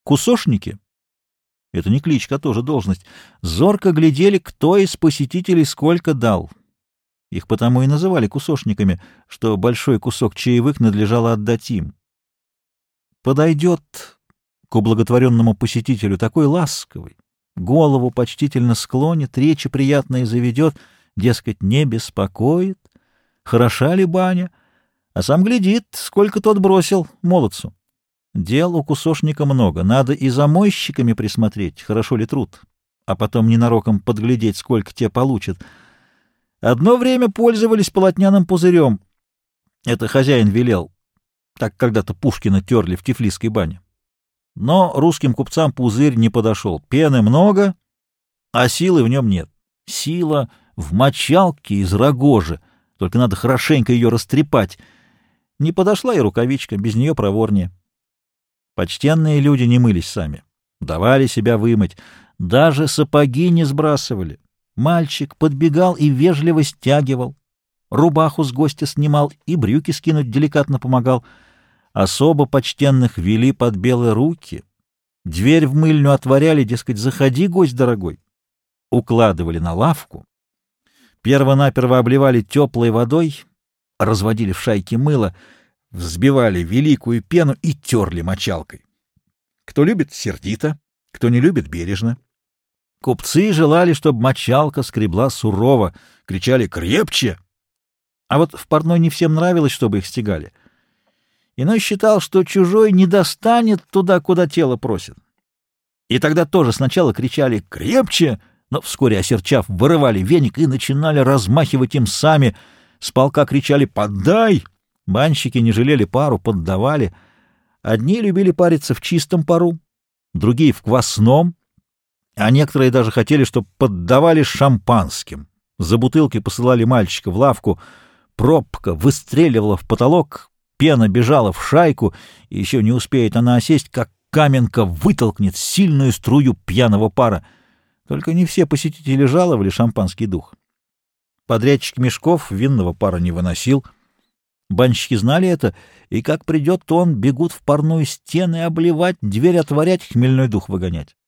Кусошники — это не кличка, а тоже должность. Зорко глядели, кто из посетителей сколько дал. Их потому и называли кусошниками, что большой кусок чаевых надлежало отдать им. Подойдет к ублаготворенному посетителю такой ласковый, голову почтительно склонит, речи приятные заведет, дескать, не беспокоит, хороша ли баня, а сам глядит, сколько тот бросил молодцу. Дел у кусошника много, надо и за мойщиками присмотреть, хорошо ли труд, а потом ненароком подглядеть, сколько те получат. Одно время пользовались полотняным пузырем. Это хозяин велел. Так когда-то Пушкина терли в Тифлисской бане. Но русским купцам пузырь не подошел. Пены много, а силы в нем нет. Сила в мочалке из рогожи, только надо хорошенько ее растрепать. Не подошла и рукавичка, без нее проворнее. Почтенные люди не мылись сами, давали себя вымыть, даже сапоги не сбрасывали. Мальчик подбегал и вежливо стягивал, рубаху с гостя снимал и брюки скинуть деликатно помогал. Особо почтенных вели под белые руки, дверь в мыльню отворяли, дескать, заходи, гость дорогой. Укладывали на лавку, перво-наперво обливали теплой водой, разводили в шайке мыла, взбивали великую пену и терли мочалкой. Кто любит — сердито, кто не любит — бережно. Купцы желали, чтобы мочалка скребла сурово, кричали «крепче!». А вот в парной не всем нравилось, чтобы их стегали. Иной считал, что чужой не достанет туда, куда тело просит. И тогда тоже сначала кричали «крепче!», но вскоре, осерчав, вырывали веник и начинали размахивать им сами. С полка кричали «поддай!». Банщики не жалели пару, поддавали. Одни любили париться в чистом пару, другие — в квасном, а некоторые даже хотели, чтобы поддавали шампанским. За бутылкой посылали мальчика в лавку, пробка выстреливала в потолок, пена бежала в шайку, и еще не успеет она осесть, как каменка вытолкнет сильную струю пьяного пара. Только не все посетители жаловали шампанский дух. Подрядчик мешков винного пара не выносил. Банщики знали это, и как придет он, бегут в парную стены обливать, дверь отворять, хмельной дух выгонять.